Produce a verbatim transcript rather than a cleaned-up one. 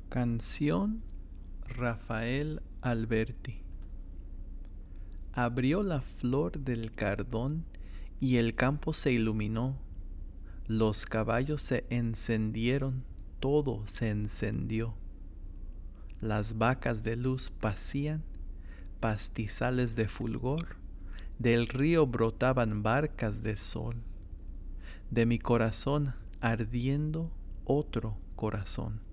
Canción Rafael Alberti. Abrió la flor del cardón y el campo se iluminó. Los caballos se encendieron, todo se encendió. Las vacas de luz pacían, pastizales de fulgor, del río brotaban barcas de sol. De mi corazón ardiendo otro corazón.